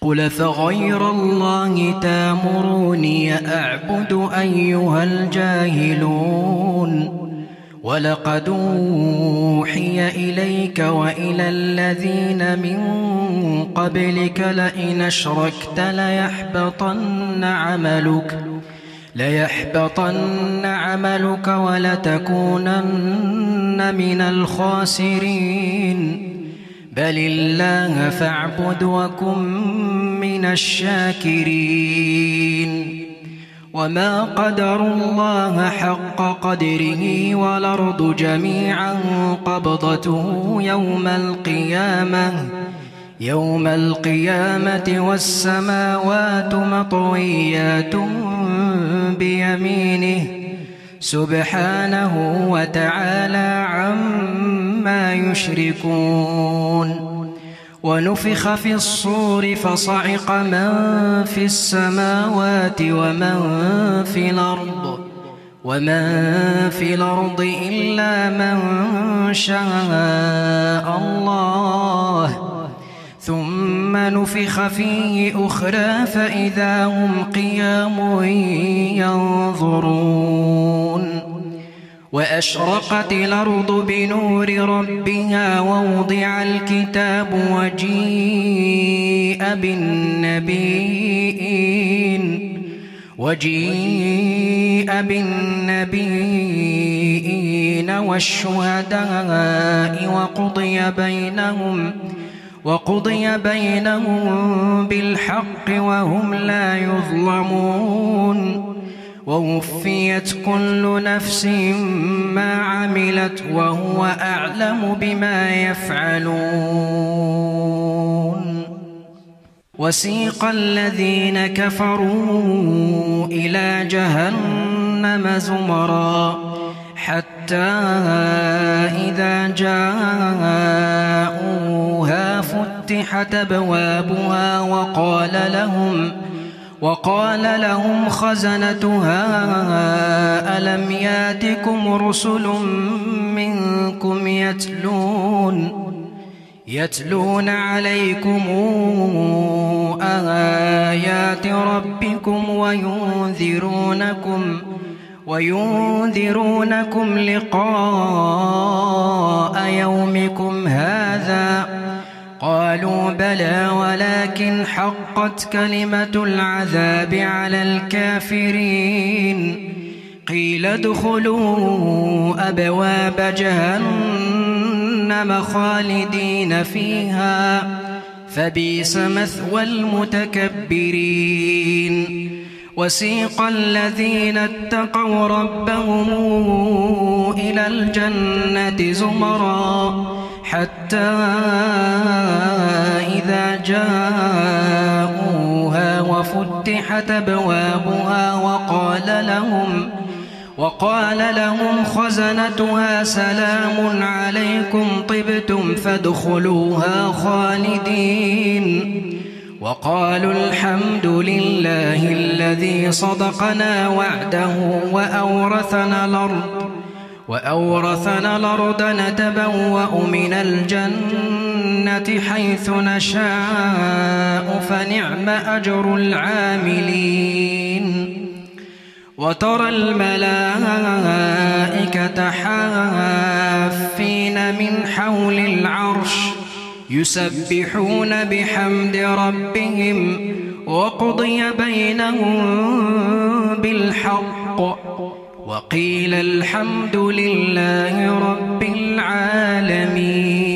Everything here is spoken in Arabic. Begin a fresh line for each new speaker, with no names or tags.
قل فغير الله تامروني أعبد أيها الجاهلون ولقد أوحي إليك وإلى الذين من قبلك لئن أشركت ليحبطن عملك ولتكونن من الخاسرين بل الله فاعبد وكن من الشاكرين وما قدروا الله حق قدره والأرض جميعا قبضته يوم القيامة والسماوات مطويات بيمينه سبحانه وتعالى عما يشركون ونفخ في الصور فصعق من في السماوات ومن في الأرض إلا من شاء الله ثم نفخ فيه أخرى فإذا هم قيام ينظرون وأشرقت الأرض بنور ربها ووضع الكتاب وجيء بالنبيين والشهداء وقضي بينهم بالحق وهم لا يظلمون ووفيت كل نفس ما عملت وهو أعلم بما يفعلون وسيق الذين كفروا إلى جهنم زمرا حتى إذا جاءوها فتحت أبوابها وقال لهم خزنتها ألم ياتكم رسل منكم يتلون عليكم آيات ربكم وينذرونكم لقاء يومكم هذا قالوا بلى ولكن حقت كلمة العذاب على الكافرين قيل ادخلوا أبواب جهنم خالدين فيها فبئس مثوى المتكبرين وسيق الذين اتقوا ربهم إلى الجنة زمرا حتى إذا جاءوها وفتحت أبوابها وقال لهم خزنتها سلام عليكم طبتم فادخلوها خالدين وقالوا الحمد لله الذي صدقنا وعده وأورثنا الأرض نتبوأ من الجنة حيث نشاء فنعم أجر العاملين وترى الملائكة حافين من حول العرش يسبحون بحمد ربهم وقضي بينهم بالحق وقيل الحمد لله رب العالمين.